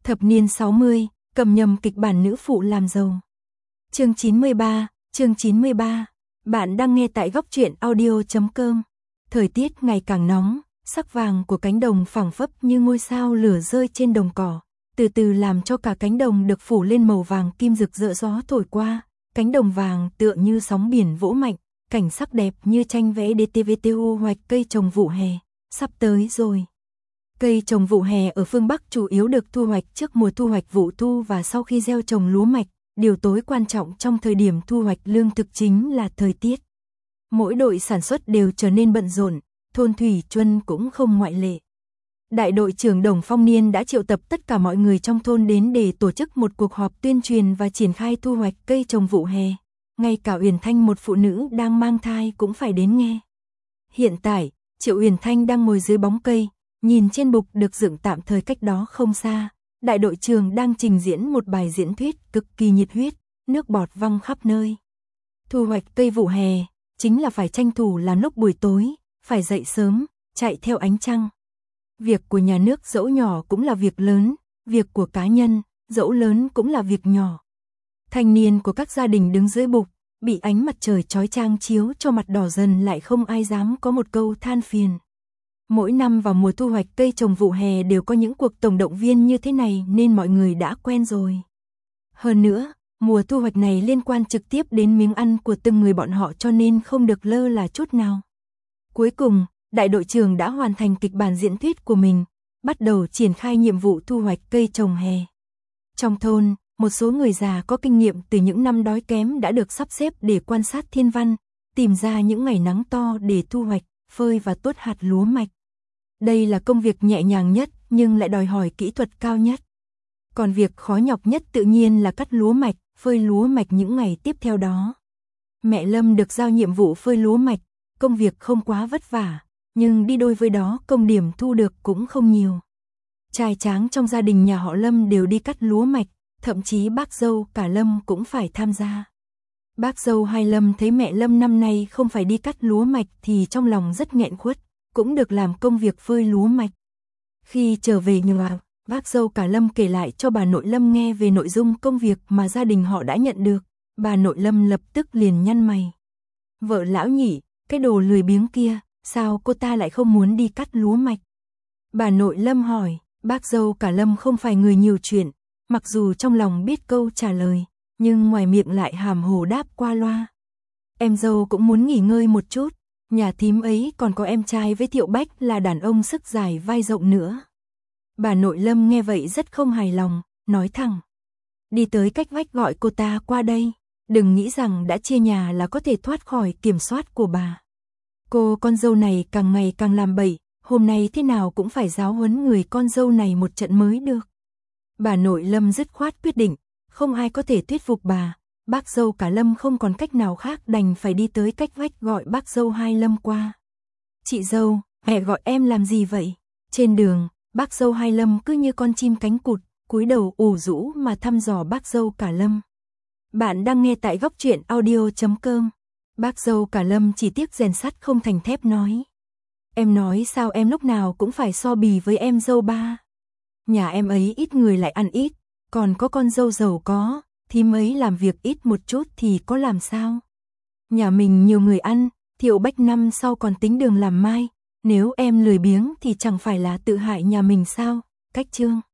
Thập niên 60, cầm nhầm kịch bản nữ phụ làm giàu. Chương 93. Bạn đang nghe tại góc truyện audio.com. Thời tiết ngày càng nóng, sắc vàng của cánh đồng phảng phất như ngôi sao lửa rơi trên đồng cỏ, từ từ làm cho cả cánh đồng được phủ lên màu vàng kim rực rỡ. Gió thổi qua, cánh đồng vàng tựa như sóng biển vỗ mạnh, cảnh sắc đẹp như tranh vẽ DTVTU. Hoạch cây trồng vụ hè, sắp tới rồi. Cây trồng vụ hè ở phương Bắc chủ yếu được thu hoạch trước mùa thu hoạch vụ thu và sau khi gieo trồng lúa mạch. Điều tối quan trọng trong thời điểm thu hoạch lương thực chính là thời tiết. Mỗi đội sản xuất đều trở nên bận rộn, thôn Thủy Chuân cũng không ngoại lệ. Đại đội trưởng Đồng Phong Niên đã triệu tập tất cả mọi người trong thôn đến để tổ chức một cuộc họp tuyên truyền và triển khai thu hoạch cây trồng vụ hè. Ngay cả Uyển Thanh, một phụ nữ đang mang thai, cũng phải đến nghe. Hiện tại, Triệu Uyển Thanh đang ngồi dưới bóng cây, nhìn trên bục được dựng tạm thời cách đó không xa. Đại đội trưởng đang trình diễn một bài diễn thuyết cực kỳ nhiệt huyết, nước bọt văng khắp nơi. Thu hoạch cây vụ hè chính là phải tranh thủ làm lúc buổi tối, phải dậy sớm, chạy theo ánh trăng. Việc của nhà nước dẫu nhỏ cũng là việc lớn, việc của cá nhân dẫu lớn cũng là việc nhỏ. Thanh niên của các gia đình đứng dưới bục, bị ánh mặt trời chói chang chiếu cho mặt đỏ dần, lại không ai dám có một câu than phiền. Mỗi năm vào mùa thu hoạch cây trồng vụ hè đều có những cuộc tổng động viên như thế này nên mọi người đã quen rồi. Hơn nữa, mùa thu hoạch này liên quan trực tiếp đến miếng ăn của từng người bọn họ, cho nên không được lơ là chút nào. Cuối cùng, đại đội trưởng đã hoàn thành kịch bản diễn thuyết của mình, bắt đầu triển khai nhiệm vụ thu hoạch cây trồng hè. Trong thôn, một số người già có kinh nghiệm từ những năm đói kém đã được sắp xếp để quan sát thiên văn, tìm ra những ngày nắng to để thu hoạch, phơi và tuốt hạt lúa mạch. Đây là công việc nhẹ nhàng nhất nhưng lại đòi hỏi kỹ thuật cao nhất. Còn việc khó nhọc nhất tự nhiên là cắt lúa mạch, phơi lúa mạch những ngày tiếp theo đó. Mẹ Lâm được giao nhiệm vụ phơi lúa mạch, công việc không quá vất vả, nhưng đi đôi với đó công điểm thu được cũng không nhiều. Trai tráng trong gia đình nhà họ Lâm đều đi cắt lúa mạch, thậm chí bác dâu cả Lâm cũng phải tham gia. Bác dâu hai Lâm thấy mẹ Lâm năm nay không phải đi cắt lúa mạch thì trong lòng rất nghẹn khuất, cũng được làm công việc phơi lúa mạch. Khi trở về nhà, bác dâu cả Lâm kể lại cho bà nội Lâm nghe về nội dung công việc mà gia đình họ đã nhận được. Bà nội Lâm lập tức liền nhăn mày. Vợ lão nhỉ, cái đồ lười biếng kia, sao cô ta lại không muốn đi cắt lúa mạch? Bà nội Lâm hỏi. Bác dâu cả Lâm không phải người nhiều chuyện, mặc dù trong lòng biết câu trả lời, nhưng ngoài miệng lại hàm hồ đáp qua loa. Em dâu cũng muốn nghỉ ngơi một chút, nhà thím ấy còn có em trai với Thiệu Bách là đàn ông sức dài vai rộng nữa. Bà nội Lâm nghe vậy rất không hài lòng, nói thẳng. Đi tới cách vách gọi cô ta qua đây, đừng nghĩ rằng đã chia nhà là có thể thoát khỏi kiểm soát của bà. Cô con dâu này càng ngày càng làm bậy, hôm nay thế nào cũng phải giáo huấn người con dâu này một trận mới được. Bà nội Lâm dứt khoát quyết định, không ai có thể thuyết phục bà. Bác dâu cả Lâm không còn cách nào khác, đành phải đi tới cách vách gọi bác dâu hai Lâm qua. Chị dâu, mẹ gọi em làm gì vậy? Trên đường, bác dâu hai Lâm cứ như con chim cánh cụt, cúi đầu ủ rũ mà thăm dò bác dâu cả Lâm. Bạn đang nghe tại góc truyện audio.com. Bác dâu cả Lâm chỉ tiếc rèn sắt không thành thép nói. Em nói sao em lúc nào cũng phải so bì với em dâu ba. Nhà em ấy ít người lại ăn ít, còn có con dâu giàu có, thím ấy làm việc ít một chút thì có làm sao. Nhà mình nhiều người ăn, Thiệu Bách năm sau còn tính đường làm mai, nếu em lười biếng thì chẳng phải là tự hại nhà mình sao, cách chương.